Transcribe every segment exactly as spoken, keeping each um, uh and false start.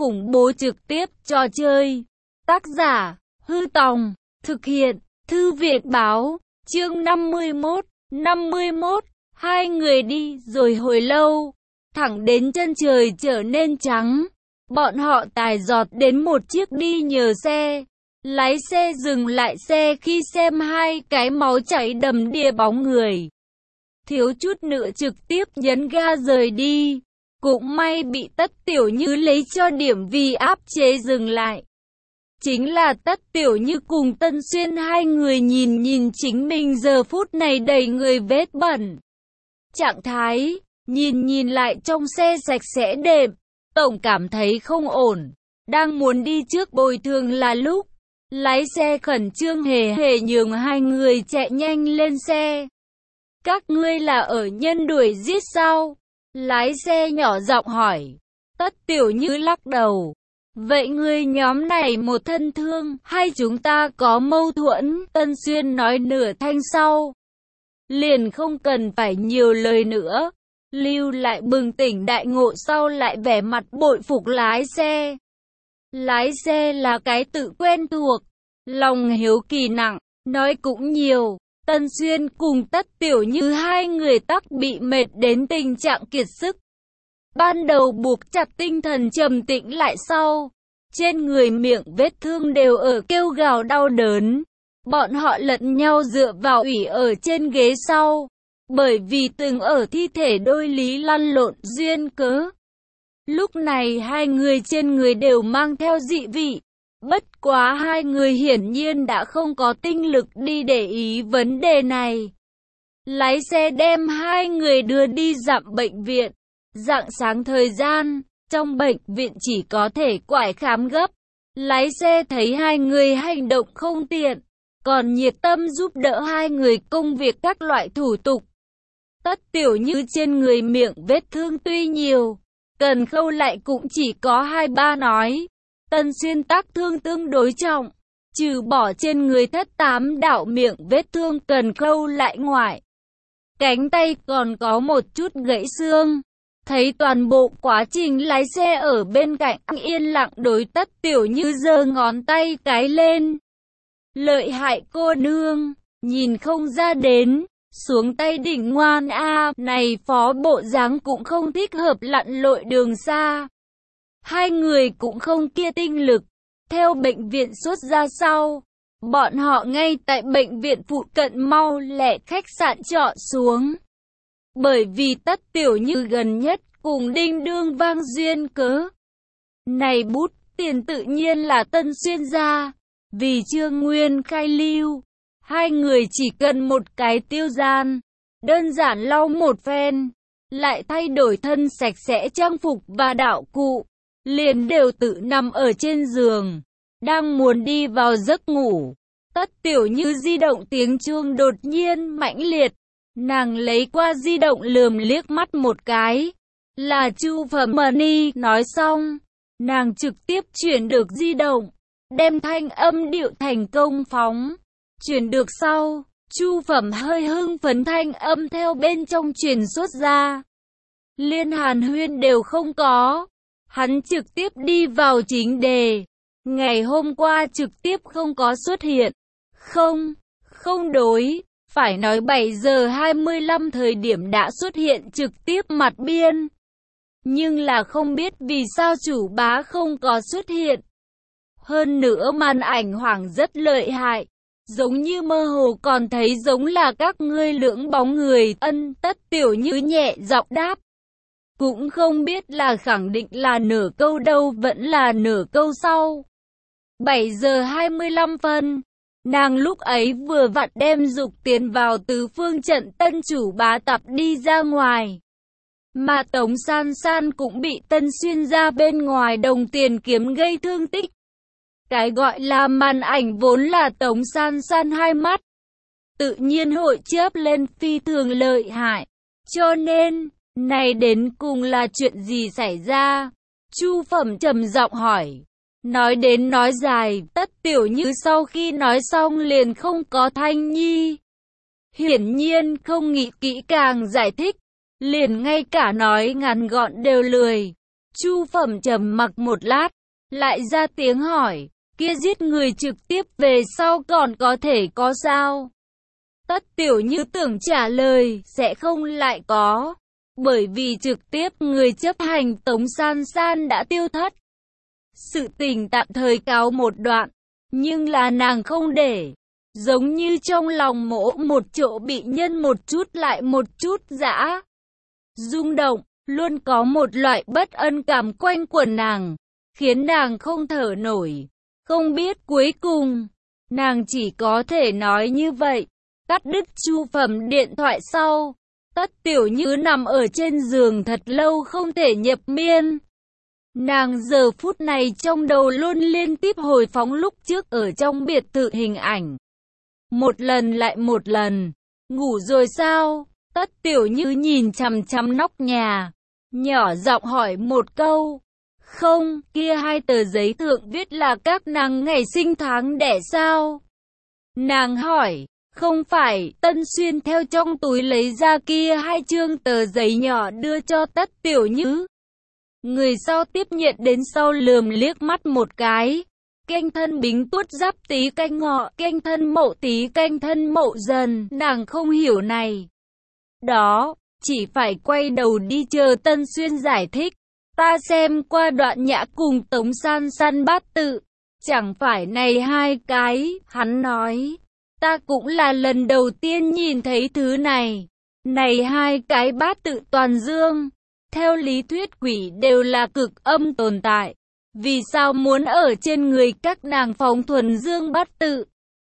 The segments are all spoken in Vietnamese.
khủng bố trực tiếp trò chơi. Tác giả, Hư Tòng, thực hiện, Thư viện Báo, chương năm mươi mốt, năm mươi mốt, hai người đi rồi hồi lâu, thẳng đến chân trời trở nên trắng, bọn họ tài giọt đến một chiếc đi nhờ xe. Lái xe dừng lại xe khi xem hai cái máu chảy đầm đìa bóng người. Thiếu chút nữa trực tiếp nhấn ga rời đi. Cũng may bị Tất Tiểu Như lấy cho điểm vì áp chế dừng lại. Chính là Tất Tiểu Như cùng Tân Xuyên hai người nhìn nhìn chính mình giờ phút này đầy người vết bẩn. Trạng thái, nhìn nhìn lại trong xe sạch sẽ đẹp, tổng cảm thấy không ổn. Đang muốn đi trước bồi thường là lúc lái xe khẩn trương hề hề nhường hai người chạy nhanh lên xe. Các ngươi là ở nhân đuổi giết sao? Lái xe nhỏ giọng hỏi. Tất Tiểu Như lắc đầu. Vậy ngươi nhóm này một thân thương, hay chúng ta có mâu thuẫn? Tân Xuyên nói nửa thanh sau. Liền không cần phải nhiều lời nữa. Lưu lại bừng tỉnh đại ngộ sau lại vẻ mặt bội phục lái xe. Lái xe là cái tự quen thuộc, lòng hiếu kỳ nặng, nói cũng nhiều. Tân Xuyên cùng Tất Tiểu Như hai người tắc bị mệt đến tình trạng kiệt sức. Ban đầu buộc chặt tinh thần trầm tĩnh lại sau. Trên người miệng vết thương đều ở kêu gào đau đớn. Bọn họ lẫn nhau dựa vào ủy ở trên ghế sau. Bởi vì từng ở thi thể đôi lý lăn lộn duyên cớ. Lúc này hai người trên người đều mang theo dị vị. Bất quá hai người hiển nhiên đã không có tinh lực đi để ý vấn đề này. Lái xe đem hai người đưa đi dặm bệnh viện. Rạng sáng thời gian, trong bệnh viện chỉ có thể quải khám gấp. Lái xe thấy hai người hành động không tiện, còn nhiệt tâm giúp đỡ hai người công việc các loại thủ tục. Tất Tiểu Như trên người miệng vết thương tuy nhiều, cần khâu lại cũng chỉ có hai ba nói. Tân Xuyên tác thương tương đối trọng, trừ bỏ trên người thất tám đạo miệng vết thương cần khâu lại ngoại. Cánh tay còn có một chút gãy xương. Thấy toàn bộ quá trình lái xe ở bên cạnh yên lặng đối Tất Tiểu Như giơ ngón tay cái lên. Lợi hại cô nương, nhìn không ra đến, xuống tay đỉnh ngoan a, này phó bộ dáng cũng không thích hợp lặn lội đường xa. Hai người cũng không kia tinh lực, theo bệnh viện xuất ra sau. Bọn họ ngay tại bệnh viện phụ cận mau lẹ khách sạn trọ xuống. Bởi vì Tất Tiểu Như gần nhất cùng Đinh Đương Vang duyên cớ. Này bút tiền tự nhiên là Tân Xuyên ra. Vì Trương Nguyên khai lưu, hai người chỉ cần một cái tiêu gian. Đơn giản lau một phen, lại thay đổi thân sạch sẽ trang phục và đạo cụ. Liền đều tự nằm ở trên giường, đang muốn đi vào giấc ngủ. Tất Tiểu Như di động tiếng chuông đột nhiên mãnh liệt. Nàng lấy qua di động lườm liếc mắt một cái. Là Chu Phẩm Mani. Nói xong, nàng trực tiếp chuyển được di động, đem thanh âm điệu thành công phóng. Chuyển được sau, Chu Phẩm hơi hưng phấn thanh âm theo bên trong truyền xuất ra. Liên hàn huyên đều không có. Hắn trực tiếp đi vào chính đề. Ngày hôm qua trực tiếp không có xuất hiện. Không, không đối. Phải nói bảy giờ hai mươi lăm thời điểm đã xuất hiện trực tiếp mặt biên. Nhưng là không biết vì sao chủ bá không có xuất hiện. Hơn nữa màn ảnh hoảng rất lợi hại. Giống như mơ hồ còn thấy giống là các ngươi lưỡng bóng người. Ân. Tất Tiểu Như nhẹ giọng đáp. Cũng không biết là khẳng định là nửa câu đâu vẫn là nửa câu sau. bảy giờ hai mươi lăm phân. Nàng lúc ấy vừa vặn đem dục tiền vào tứ phương trận tân chủ bá tập đi ra ngoài. Mà Tống San San cũng bị Tân Xuyên ra bên ngoài đồng tiền kiếm gây thương tích. Cái gọi là màn ảnh vốn là Tống San San hai mắt. Tự nhiên hội chớp lên phi thường lợi hại. Cho nên, này đến cùng là chuyện gì xảy ra? Chu Phẩm trầm giọng hỏi. Nói đến nói dài, Tất Tiểu Như sau khi nói xong liền không có thanh nhi. Hiển nhiên không nghĩ kỹ càng giải thích, liền ngay cả nói ngắn gọn đều lười. Chu Phẩm trầm mặc một lát, lại ra tiếng hỏi, kia giết người trực tiếp về sau còn có thể có sao? Tất Tiểu Như tưởng trả lời, sẽ không lại có. Bởi vì trực tiếp người chấp hành Tống San San đã tiêu thất. Sự tình tạm thời cáo một đoạn, nhưng là nàng không để. Giống như trong lòng mỗ một chỗ bị nhân một chút lại một chút dã rung động, luôn có một loại bất ân cảm quanh quẩn nàng, khiến nàng không thở nổi. Không biết cuối cùng, nàng chỉ có thể nói như vậy. Cắt đứt Chu Phẩm điện thoại sau, Tất Tiểu Như nằm ở trên giường thật lâu không thể nhập miên. Nàng giờ phút này trong đầu luôn liên tiếp hồi phóng lúc trước ở trong biệt thự hình ảnh. Một lần lại một lần. Ngủ rồi sao? Tất Tiểu Như nhìn chằm chằm nóc nhà, nhỏ giọng hỏi một câu. Không, kia hai tờ giấy thượng viết là các nàng ngày sinh tháng đẻ sao? Nàng hỏi. Không phải. Tân Xuyên theo trong túi lấy ra kia hai chương tờ giấy nhỏ đưa cho Tất Tiểu Như. Người sau tiếp nhận đến sau lườm liếc mắt một cái. Canh thân Bính Tuất Giáp Tý Canh Ngọ, canh thân Mậu Tý canh thân Mậu Dần, nàng không hiểu này. Đó, chỉ phải quay đầu đi chờ Tân Xuyên giải thích. Ta xem qua đoạn nhã cùng Tống San San bát tự, chẳng phải này hai cái, hắn nói. Ta cũng là lần đầu tiên nhìn thấy thứ này. Này hai cái bát tự toàn dương, theo lý thuyết quỷ đều là cực âm tồn tại. Vì sao muốn ở trên người các nàng phóng thuần dương bát tự?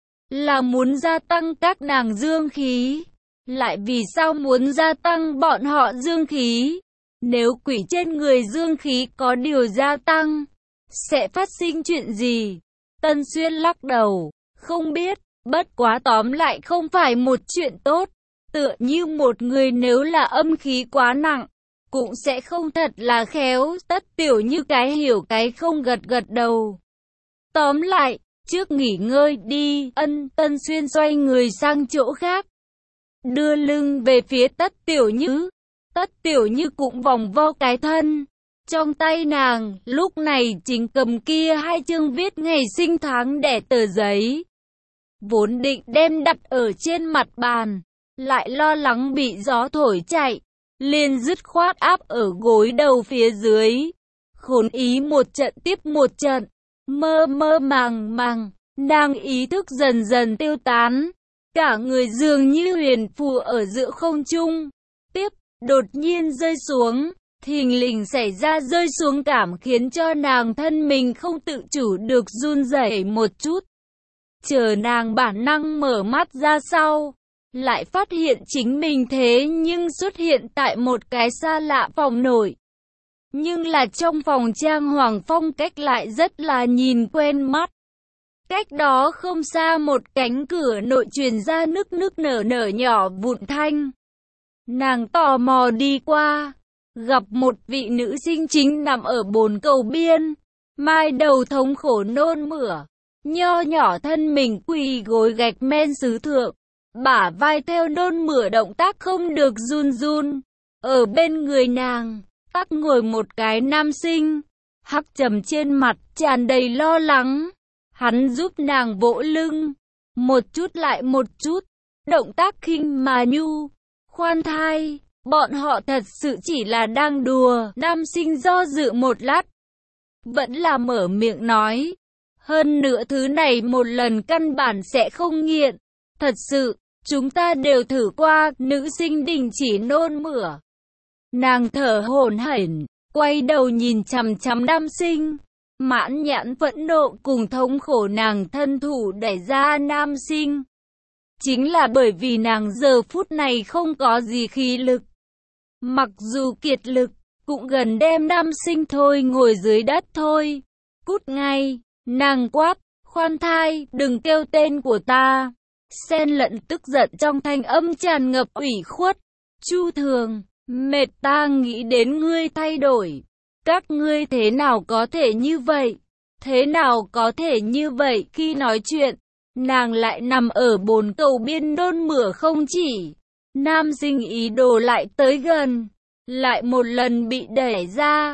Là muốn gia tăng các nàng dương khí. Lại vì sao muốn gia tăng bọn họ dương khí? Nếu quỷ trên người dương khí có điều gia tăng, sẽ phát sinh chuyện gì? Tân Xuyên lắc đầu, không biết, bất quá tóm lại không phải một chuyện tốt. Tựa như một người nếu là âm khí quá nặng, cũng sẽ không thật là khéo. Tất Tiểu Như cái hiểu cái không gật gật đầu. Tóm lại, trước nghỉ ngơi đi. Ân. Tân Xuyên xoay người sang chỗ khác, đưa lưng về phía Tất Tiểu Như. Tất Tiểu Như cũng vòng vo cái thân. Trong tay nàng, lúc này chính cầm kia hai chương viết ngày sinh tháng đẻ tờ giấy. Vốn định đem đặt ở trên mặt bàn, lại lo lắng bị gió thổi chạy, liền dứt khoát áp ở gối đầu phía dưới. Khốn ý một trận tiếp một trận, mơ mơ màng màng, nàng ý thức dần dần tiêu tán. Cả người dường như huyền phù ở giữa không trung. Tiếp, đột nhiên rơi xuống, thình lình xảy ra rơi xuống cảm khiến cho nàng thân mình không tự chủ được run rẩy một chút. Chờ nàng bản năng mở mắt ra sau, lại phát hiện chính mình thế nhưng xuất hiện tại một cái xa lạ phòng nội. Nhưng là trong phòng trang hoàng phong cách lại rất là nhìn quen mắt. Cách đó không xa một cánh cửa nội truyền ra nức nức nở nở nhỏ vụn thanh. Nàng tò mò đi qua, gặp một vị nữ sinh chính nằm ở bồn cầu biên, mai đầu thống khổ nôn mửa, nho nhỏ thân mình quỳ gối gạch men sứ thượng, bả vai theo nôn mửa động tác không được run run. Ở bên người nàng, tắc ngồi một cái nam sinh, hắc trầm trên mặt tràn đầy lo lắng. Hắn giúp nàng vỗ lưng, một chút lại một chút, động tác khinh mà nhu, khoan thai. Bọn họ thật sự chỉ là đang đùa. Nam sinh do dự một lát, vẫn là mở miệng nói. Hơn nữa thứ này một lần căn bản sẽ không nghiện. Thật sự, chúng ta đều thử qua. Nữ sinh đình chỉ nôn mửa. Nàng thở hổn hển, quay đầu nhìn chằm chằm nam sinh. Mãn nhãn phẫn nộ cùng thống khổ nàng thân thủ đẩy ra nam sinh. Chính là bởi vì nàng giờ phút này không có gì khí lực. Mặc dù kiệt lực, cũng gần đem nam sinh thôi ngồi dưới đất thôi. Cút ngay, nàng quát, khoan thai, đừng kêu tên của ta. Xen lẫn tức giận trong thanh âm tràn ngập ủy khuất. Chu Thường, mệt ta nghĩ đến ngươi thay đổi. Các ngươi thế nào có thể như vậy? Thế nào có thể như vậy? Khi nói chuyện, nàng lại nằm ở bồn cầu biên nôn mửa không chỉ. Nam sinh ý đồ lại tới gần, lại một lần bị đẩy ra.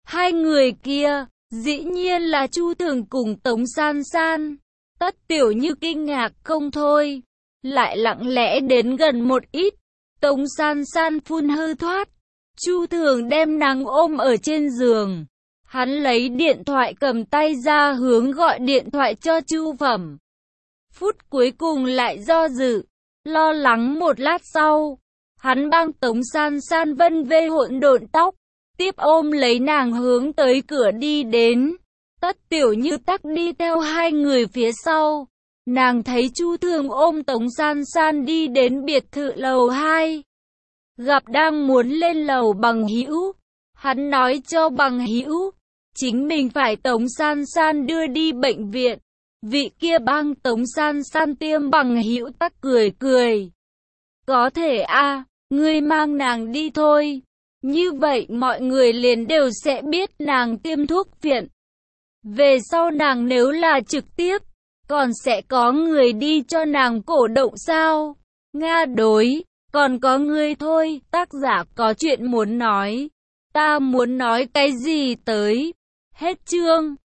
Hai người kia, dĩ nhiên là Chu Thường cùng Tống San San. Tất Tiểu Như kinh ngạc không thôi, lại lặng lẽ đến gần một ít. Tống San San phun hư thoát. Chu Thường đem nàng ôm ở trên giường. Hắn lấy điện thoại cầm tay ra hướng gọi điện thoại cho Chu Phẩm. Phút cuối cùng lại do dự, lo lắng một lát sau. Hắn băng Tống San San vân vê hỗn độn tóc, tiếp ôm lấy nàng hướng tới cửa đi đến. Tất Tiểu Như tắc đi theo hai người phía sau. Nàng thấy Chu Thường ôm Tống San San đi đến biệt thự lầu hai. Gặp đang muốn lên lầu Bằng Hữu. Hắn nói cho Bằng Hữu, chính mình phải Tống San San đưa đi bệnh viện. Vị kia băng Tống San San tiêm Bằng Hữu tắc cười cười. Có thể a, ngươi mang nàng đi thôi. Như vậy mọi người liền đều sẽ biết nàng tiêm thuốc viện. Về sau nàng nếu là trực tiếp, còn sẽ có người đi cho nàng cổ động sao? Nga đối, còn có ngươi thôi, tác giả có chuyện muốn nói. Ta muốn nói cái gì tới? Hết chương.